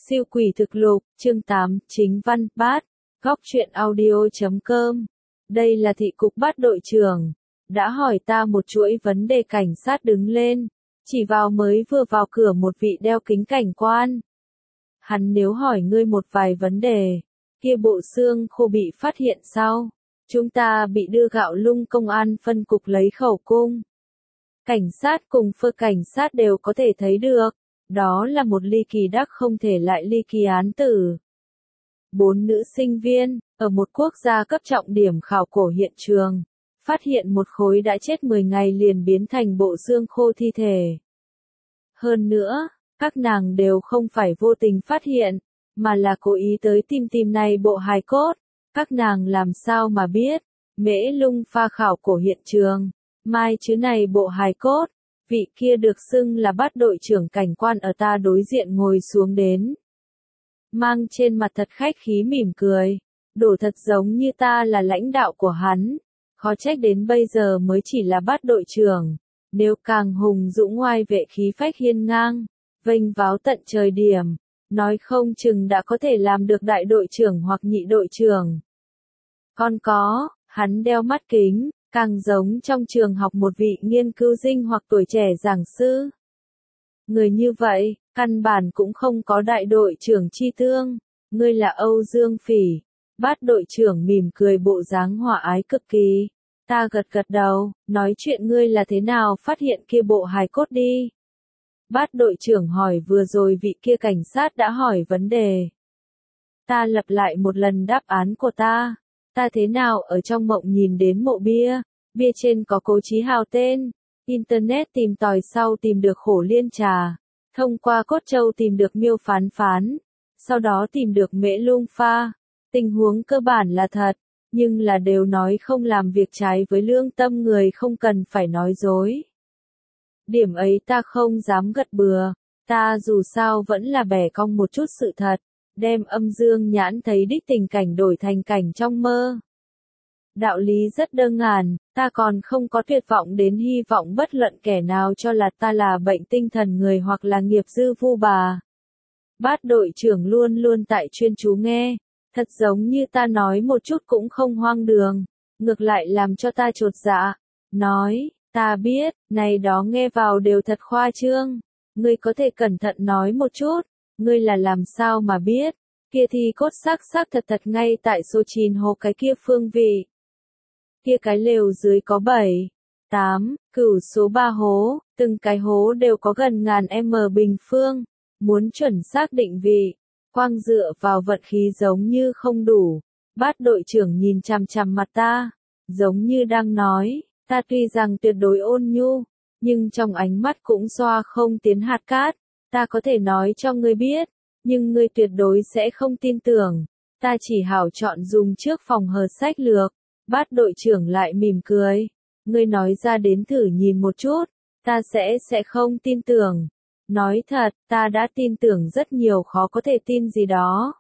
Siêu quỷ thực lục, chương 8, chính văn, bát, góc truyện audio.com. Đây là thị cục bát đội trưởng. Đã hỏi ta một chuỗi vấn đề. Cảnh sát đứng lên, chỉ vào mới vừa vào cửa một vị đeo kính cảnh quan. Hắn nếu hỏi ngươi một vài vấn đề, kia bộ xương khô bị phát hiện sau. Chúng ta bị đưa Gạo Lung công an phân cục lấy khẩu cung. Cảnh sát cùng phơ cảnh sát đều có thể thấy được. Đó là một ly kỳ đắc không thể lại ly kỳ án tử. 4 nữ sinh viên, ở một quốc gia cấp trọng điểm khảo cổ hiện trường, phát hiện một khối đã chết 10 ngày liền biến thành bộ xương khô thi thể. Hơn nữa, các nàng đều không phải vô tình phát hiện, mà là cố ý tới tìm này bộ hài cốt. Các nàng làm sao mà biết, Mễ Lung pha khảo cổ hiện trường, mai chứ này bộ hài cốt. Vị kia được xưng là bát đội trưởng cảnh quan ở ta đối diện ngồi xuống đến. Mang trên mặt thật khách khí mỉm cười, đổ thật giống như ta là lãnh đạo của hắn. Khó trách đến bây giờ mới chỉ là bát đội trưởng, nếu càng hùng dũng oai vệ khí phách hiên ngang, vênh váo tận trời điểm, nói không chừng đã có thể làm được đại đội trưởng hoặc nhị đội trưởng. Còn có, hắn đeo mắt kính. Càng giống trong trường học một vị nghiên cứu sinh hoặc tuổi trẻ giảng sư. Người như vậy, căn bản cũng không có đại đội trưởng chi tương. Ngươi là Âu Dương Phỉ. Bát đội trưởng mỉm cười bộ dáng hòa ái cực kỳ. Ta gật gật đầu, nói chuyện ngươi là thế nào phát hiện kia bộ hài cốt đi. Bát đội trưởng hỏi vừa rồi vị kia cảnh sát đã hỏi vấn đề. Ta lặp lại một lần đáp án của ta. Ta thế nào ở trong mộng nhìn đến mộ bia trên có Cố Chí Hào tên, Internet tìm tòi sau tìm được Khổ Liên Trà, thông qua cốt châu tìm được Miêu Phán Phán, sau đó tìm được Mễ Lung pha. Tình huống cơ bản là thật, nhưng là đều nói không làm việc trái với lương tâm người không cần phải nói dối. Điểm ấy ta không dám gật bừa, ta dù sao vẫn là bẻ cong một chút sự thật. Đem âm dương nhãn thấy đích tình cảnh đổi thành cảnh trong mơ. Đạo lý rất đơn giản, ta còn không có tuyệt vọng đến hy vọng bất luận kẻ nào cho là ta là bệnh tinh thần người hoặc là nghiệp dư vu bà. Bát đội trưởng luôn luôn tại chuyên chú nghe, thật giống như ta nói một chút cũng không hoang đường, ngược lại làm cho ta chột dạ. Nói, ta biết, này đó nghe vào đều thật khoa trương, ngươi có thể cẩn thận nói một chút. Ngươi là làm sao mà biết, kia thì cốt xác thật ngay tại số 9 hố cái kia phương vị. Kia cái lều dưới có 7, 8, cửu số 3 hố, từng cái hố đều có gần 1000m bình phương, muốn chuẩn xác định vị, quang dựa vào vận khí giống như không đủ. Bát đội trưởng nhìn chằm chằm mặt ta, giống như đang nói, ta tuy rằng tuyệt đối ôn nhu, nhưng trong ánh mắt cũng xoa không tiến hạt cát. Ta có thể nói cho ngươi biết, nhưng ngươi tuyệt đối sẽ không tin tưởng. Ta chỉ hảo chọn dùng trước phòng hờ sách lược. Bát đội trưởng lại mỉm cười. Ngươi nói ra đến thử nhìn một chút, ta sẽ không tin tưởng. Nói thật, ta đã tin tưởng rất nhiều khó có thể tin gì đó.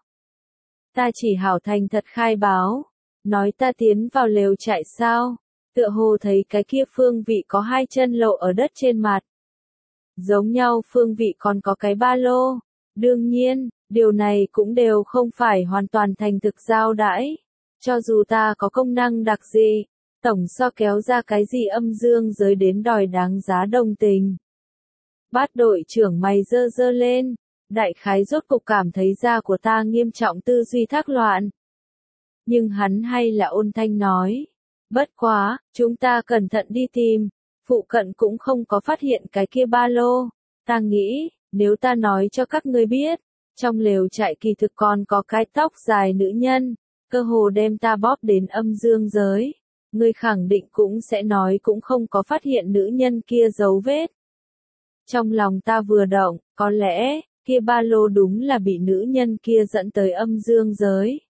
Ta chỉ hảo thành thật khai báo. Nói ta tiến vào lều trại sao, tựa hồ thấy cái kia phương vị có 2 chân lộ ở đất trên mặt. Giống nhau phương vị còn có cái ba lô. Đương nhiên, điều này cũng đều không phải hoàn toàn thành thực giao đãi. Cho dù ta có công năng đặc gì, tổng so kéo ra cái gì âm dương giới đến đòi đáng giá đồng tình. Bát đội trưởng mày giơ lên, đại khái rốt cục cảm thấy da của ta nghiêm trọng tư duy thác loạn. Nhưng hắn hay là ôn thanh nói, bất quá, chúng ta cẩn thận đi tìm. Phụ cận cũng không có phát hiện cái kia ba lô. Ta nghĩ, nếu ta nói cho các ngươi biết, trong lều trại kỳ thực còn có cái tóc dài nữ nhân, cơ hồ đem ta bóp đến âm dương giới. Ngươi khẳng định cũng sẽ nói cũng không có phát hiện nữ nhân kia dấu vết. Trong lòng ta vừa động, có lẽ, kia ba lô đúng là bị nữ nhân kia dẫn tới âm dương giới.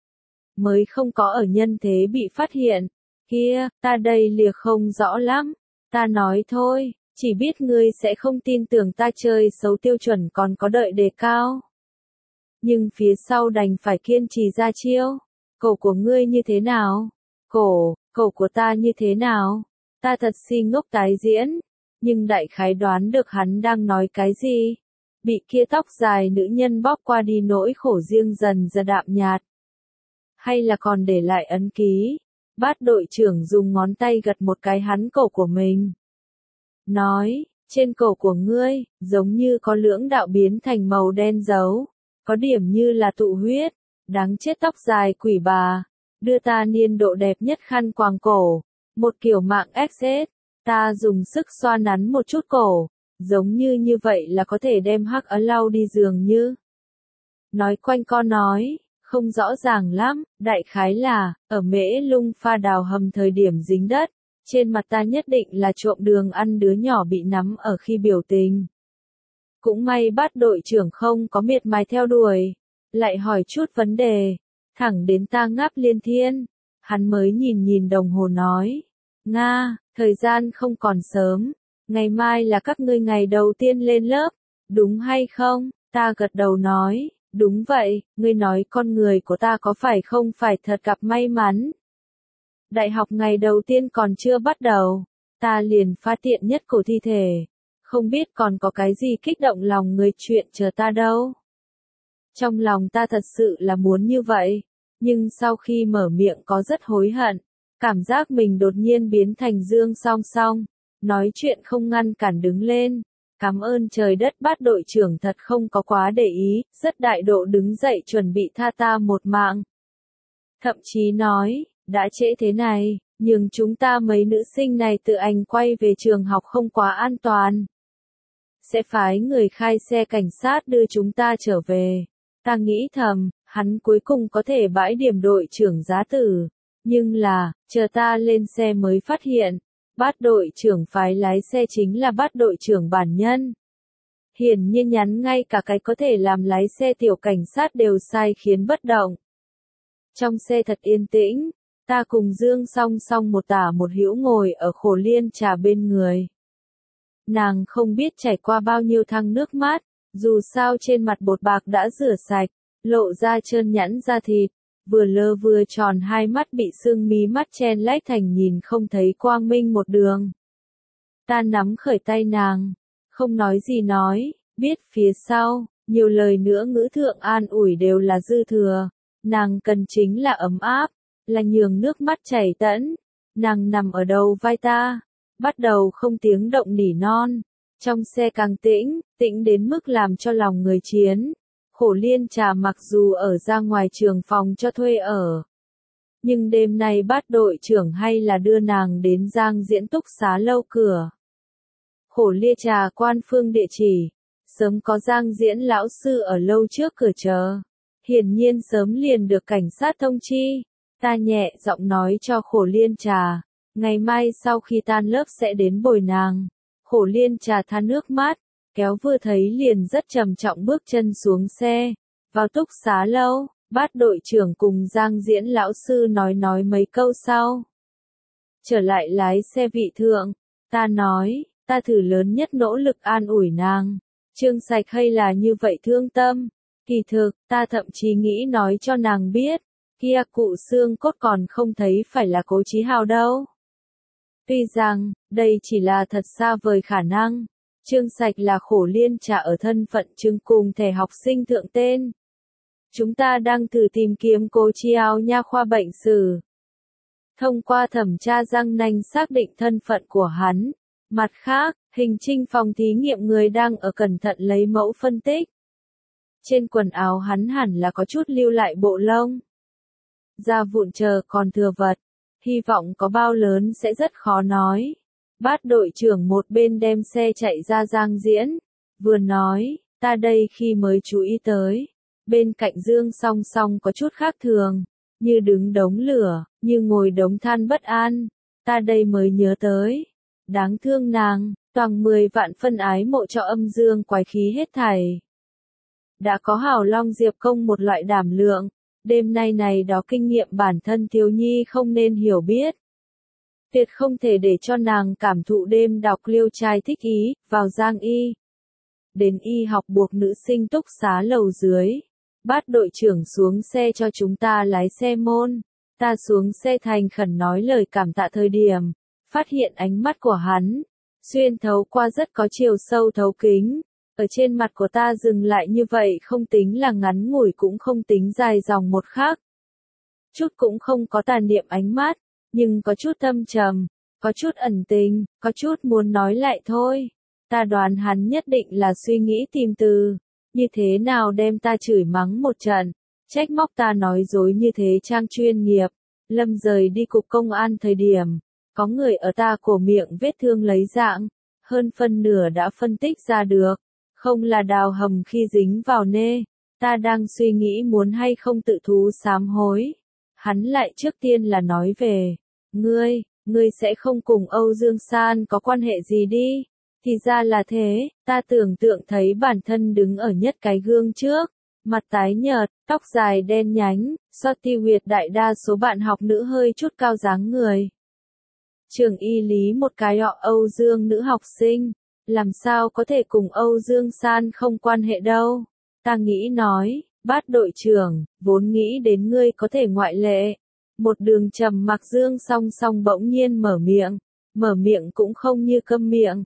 Mới không có ở nhân thế bị phát hiện. Kia, ta đây lìa không rõ lắm. Ta nói thôi, chỉ biết ngươi sẽ không tin tưởng ta chơi xấu tiêu chuẩn còn có đợi đề cao. Nhưng phía sau đành phải kiên trì ra chiêu. Cổ của ngươi như thế nào? Cổ của ta như thế nào? Ta thật si ngốc tái diễn. Nhưng đại khái đoán được hắn đang nói cái gì. bị kia tóc dài nữ nhân bóp qua đi nỗi khổ riêng dần dần đạm nhạt. Hay là còn để lại ấn ký? Bát đội trưởng dùng ngón tay gật một cái hắn cổ của mình. Nói, trên cổ của ngươi, giống như có lưỡng đạo biến thành màu đen dấu, có điểm như là tụ huyết, đáng chết tóc dài quỷ bà, đưa ta niên độ đẹp nhất khăn quàng cổ, một kiểu mạng XS, ta dùng sức xoa nắn một chút cổ, giống như vậy là có thể đem hắc ấn lau đi dường như. Nói quanh co nói, không rõ ràng lắm, đại khái là, ở Mễ Lung pha đào hầm thời điểm dính đất, trên mặt ta nhất định là trộm đường ăn đứa nhỏ bị nắm ở khi biểu tình. Cũng may Bát đội trưởng không có miệt mài theo đuổi, lại hỏi chút vấn đề, thẳng đến ta ngáp liên thiên, hắn mới nhìn đồng hồ nói, Nga, thời gian không còn sớm, ngày mai là các ngươi ngày đầu tiên lên lớp, đúng hay không? Ta gật đầu nói, đúng vậy, ngươi nói con người của ta có phải không phải thật gặp may mắn. Đại học ngày đầu tiên còn chưa bắt đầu, ta liền phát tiện nhất cổ thi thể, không biết còn có cái gì kích động lòng người chuyện chờ ta đâu. Trong lòng ta thật sự là muốn như vậy, nhưng sau khi mở miệng có rất hối hận, cảm giác mình đột nhiên biến thành Dương Song Song, nói chuyện không ngăn cản đứng lên. Cảm ơn trời đất Bát đội trưởng thật không có quá để ý, rất đại độ đứng dậy chuẩn bị tha ta một mạng. Thậm chí nói, đã trễ thế này, nhưng chúng ta mấy nữ sinh này tự ảnh quay về trường học không quá an toàn. Sẽ phái người khai xe cảnh sát đưa chúng ta trở về. Ta nghĩ thầm, hắn cuối cùng có thể bãi điểm đội trưởng giá tử. Nhưng là, chờ ta lên xe mới phát hiện, Bát đội trưởng phái lái xe chính là Bát đội trưởng bản nhân. Hiển nhiên nhắn ngay cả cái có thể làm lái xe tiểu cảnh sát đều sai khiến bất động. Trong xe thật yên tĩnh, ta cùng Dương Song Song một tả một hữu ngồi ở Khổ Liên trà bên người. Nàng không biết trải qua bao nhiêu thăng nước mắt, dù sao trên mặt bột bạc đã rửa sạch, lộ ra trơn nhẵn da thịt, vừa lơ vừa tròn hai mắt bị sưng mí mắt chen lách thành nhìn không thấy quang minh một đường. Ta nắm khởi tay nàng, không nói gì nói, biết phía sau, nhiều lời nữa ngữ thượng an ủi đều là dư thừa, nàng cần chính là ấm áp, là nhường nước mắt chảy tẫn, nàng nằm ở đầu vai ta, bắt đầu không tiếng động nỉ non, trong xe càng tĩnh, tĩnh đến mức làm cho lòng người chiến. Khổ Liên trà mặc dù ở ra ngoài trường phòng cho thuê ở, nhưng đêm nay Bát đội trưởng hay là đưa nàng đến Giang Diễn túc xá lâu cửa. Khổ Liên trà quan phương địa chỉ, sớm có Giang Diễn lão sư ở lâu trước cửa chờ, hiển nhiên sớm liền được cảnh sát thông chi. Ta nhẹ giọng nói cho Khổ Liên trà, ngày mai sau khi tan lớp sẽ đến bồi nàng. Khổ Liên trà than nước mắt, kéo vừa thấy liền rất trầm trọng bước chân xuống xe, vào túc xá lâu, Bát đội trưởng cùng Giang Diễn lão sư nói mấy câu sau. Trở lại lái xe vị thượng, ta nói, ta thử lớn nhất nỗ lực an ủi nàng, Trương Sạch hay là như vậy thương tâm, kỳ thực, ta thậm chí nghĩ nói cho nàng biết, kia cụ xương cốt còn không thấy phải là Cố Chí Hào đâu. Tuy rằng, đây chỉ là thật xa vời khả năng. Trương Sạch là Khổ Liên trà ở thân phận chứng cùng thẻ học sinh thượng tên. Chúng ta đang thử tìm kiếm Cố Chí Hào nha khoa bệnh sử. Thông qua thẩm tra răng nanh xác định thân phận của hắn. Mặt khác, hình trinh phòng thí nghiệm người đang ở cẩn thận lấy mẫu phân tích. Trên quần áo hắn hẳn là có chút lưu lại bộ lông. Da vụn chờ còn thừa vật. Hy vọng có bao lớn sẽ rất khó nói. Bát đội trưởng một bên đem xe chạy ra Giang Diễn, vừa nói, ta đây khi mới chú ý tới, bên cạnh Dương Song Song có chút khác thường, như đứng đống lửa, như ngồi đống than bất an, ta đây mới nhớ tới, đáng thương nàng, toàn 10 vạn phân ái mộ cho âm dương quái khí hết thảy. Đã có Hào Long Diệp Công một loại đảm lượng, đêm nay này đó kinh nghiệm bản thân thiếu nhi không nên hiểu biết. Tuyệt không thể để cho nàng cảm thụ đêm đọc liêu trai thích ý, vào Giang Y. Đến y học buộc nữ sinh túc xá lầu dưới. Bát đội trưởng xuống xe cho chúng ta lái xe môn. Ta xuống xe thành khẩn nói lời cảm tạ thời điểm. Phát hiện ánh mắt của hắn. Xuyên thấu qua rất có chiều sâu thấu kính. ở trên mặt của ta dừng lại như vậy không tính là ngắn ngủi cũng không tính dài dòng một khắc. Chút cũng không có tà niệm ánh mắt, nhưng có chút thâm trầm, có chút ẩn tình, có chút muốn nói lại thôi. Ta đoán hắn nhất định là suy nghĩ tìm từ, như thế nào đem ta chửi mắng một trận, trách móc ta nói dối như thế trang chuyên nghiệp. Lâm rời đi cục công an thời điểm, có người ở ta cổ miệng vết thương lấy dạng, hơn phân nửa đã phân tích ra được, không là đào hầm khi dính vào nê. Ta đang suy nghĩ muốn hay không tự thú sám hối. Hắn lại trước tiên là nói về, ngươi sẽ không cùng Âu Dương San có quan hệ gì đi. Thì ra là thế, ta tưởng tượng thấy bản thân đứng ở nhất cái gương trước, mặt tái nhợt, tóc dài đen nhánh, so tiêu huyệt đại đa số bạn học nữ hơi chút cao dáng người. Trường y lý một cái họ Âu Dương nữ học sinh, làm sao có thể cùng Âu Dương San không quan hệ đâu. Ta nghĩ nói, Bát đội trưởng, vốn nghĩ đến ngươi có thể ngoại lệ. Một đường trầm mặc Dương song song bỗng nhiên mở miệng cũng không như câm miệng.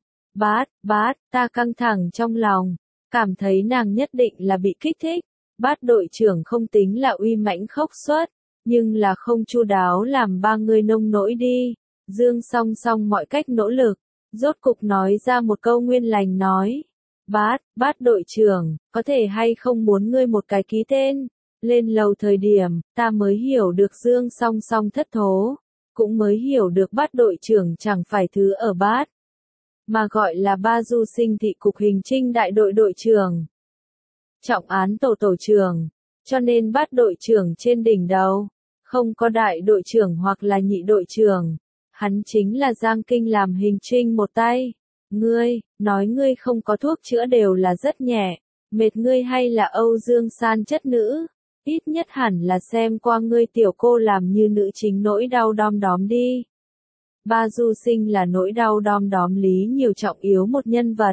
Bát, ta căng thẳng trong lòng, cảm thấy nàng nhất định là bị kích thích. Bát đội trưởng không tính là uy mãnh khốc xuất, nhưng là không chu đáo làm ba người nông nỗi đi. Dương song song mọi cách nỗ lực, rốt cục nói ra một câu nguyên lành nói. Bát đội trưởng, có thể hay không muốn ngươi một cái ký tên. Lên lầu thời điểm, ta mới hiểu được Dương song song thất thố, cũng mới hiểu được Bát đội trưởng chẳng phải thứ ở Bát, mà gọi là Ba Du Sinh thị cục hình trinh đại đội đội trưởng. Trọng án tổ trưởng, cho nên Bát đội trưởng trên đỉnh đầu, không có đại đội trưởng hoặc là nhị đội trưởng, hắn chính là Giang Kinh làm hình trinh một tay. Ngươi, nói ngươi không có thuốc chữa đều là rất nhẹ, mệt ngươi hay là Âu Dương San chất nữ, ít nhất hẳn là xem qua ngươi tiểu cô làm như nữ chính nỗi đau đom đóm đi. Ba Du Sinh là nỗi đau đom đóm lý nhiều trọng yếu một nhân vật.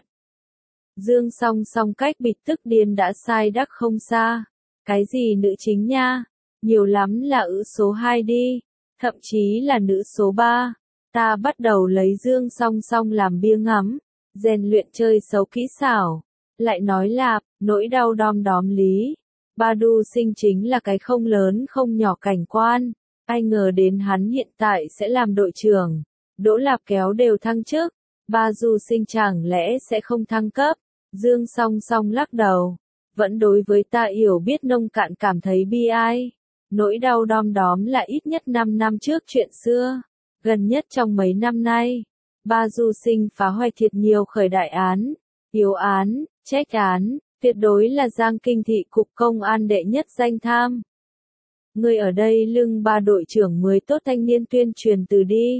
Dương song song cách bịt tức điên đã sai đắc không xa. Cái gì nữ chính nha, nhiều lắm là ữ số 2 đi, thậm chí là nữ số 3. Ta bắt đầu lấy Dương song song làm bia ngắm, rèn luyện chơi xấu kỹ xảo. Lại nói là, nỗi đau đom đóm lý. Ba Du Sinh chính là cái không lớn không nhỏ cảnh quan. Ai ngờ đến hắn hiện tại sẽ làm đội trưởng. Đỗ Lạp kéo đều thăng chức. Ba Du Sinh chẳng lẽ sẽ không thăng cấp. Dương song song lắc đầu. Vẫn đối với ta hiểu biết nông cạn cảm thấy bi ai. Nỗi đau đom đóm là ít nhất 5 năm trước chuyện xưa. Gần nhất trong mấy năm nay, Ba Du Sinh phá hoại thiệt nhiều khởi đại án, yếu án, trách án, tuyệt đối là Giang Kinh thị cục công an đệ nhất danh tham. Người ở đây lưng ba đội trưởng mới tốt thanh niên tuyên truyền từ đi.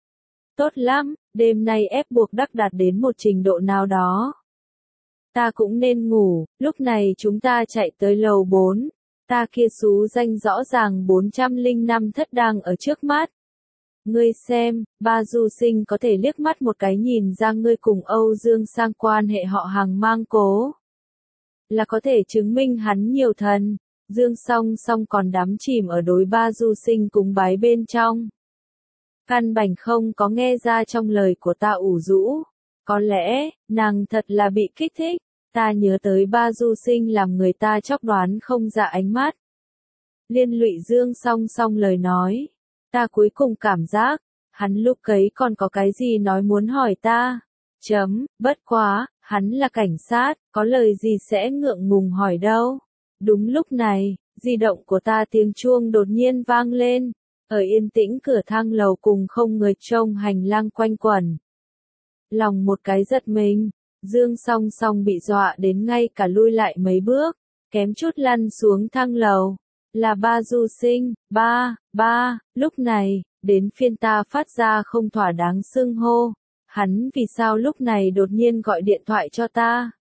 Tốt lắm, đêm nay ép buộc đắc đạt đến một trình độ nào đó. Ta cũng nên ngủ, lúc này chúng ta chạy tới lầu 4, ta kia xú danh rõ ràng 405 thất đang ở trước mắt. Ngươi xem, Ba Du Sinh có thể liếc mắt một cái nhìn ra ngươi cùng Âu Dương Sang quan hệ họ hàng mang cố. Là có thể chứng minh hắn nhiều thần. Dương song song còn đắm chìm ở đối Ba Du Sinh cúng bái bên trong. Căn bản không có nghe ra trong lời của ta ủ rũ. Có lẽ, nàng thật là bị kích thích. Ta nhớ tới Ba Du Sinh làm người ta chóc đoán không ra ánh mắt. Liên lụy Dương song song lời nói. Ta cuối cùng cảm giác, hắn lúc ấy còn có cái gì nói muốn hỏi ta. Bất quá, hắn là cảnh sát, có lời gì sẽ ngượng ngùng hỏi đâu. Đúng lúc này, di động của ta tiếng chuông đột nhiên vang lên. Ở yên tĩnh cửa thang lầu cùng không người trông hành lang quanh quẩn. Lòng một cái giật mình, Dương song song bị dọa đến ngay cả lui lại mấy bước, kém chút lăn xuống thang lầu. Là Ba Du Sinh, ba, lúc này, đến phiên ta phát ra không thỏa đáng xưng hô. Hắn vì sao lúc này đột nhiên gọi điện thoại cho ta?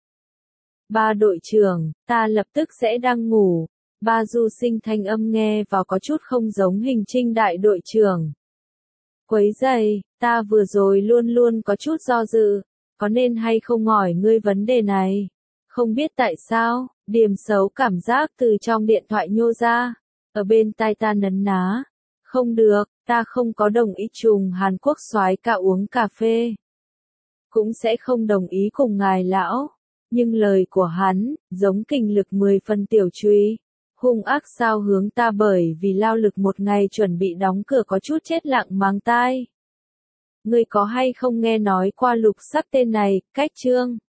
Ba đội trưởng, ta lập tức sẽ đang ngủ. Ba Du Sinh thanh âm nghe vào có chút không giống hình trinh đại đội trưởng. Quấy giày, ta vừa rồi luôn luôn có chút do dự, có nên hay không hỏi ngươi vấn đề này? Không biết tại sao, điểm xấu cảm giác từ trong điện thoại nhô ra, ở bên tai ta nấn ná. Không được, ta không có đồng ý trùng Hàn Quốc soái ca uống cà phê. Cũng sẽ không đồng ý cùng ngài lão. Nhưng lời của hắn, giống kình lực 10 phần tiểu trùy. Hung ác sao hướng ta bởi vì lao lực một ngày chuẩn bị đóng cửa có chút chết lặng mang tai. Ngươi có hay không nghe nói qua lục sắc tên này, cách chương.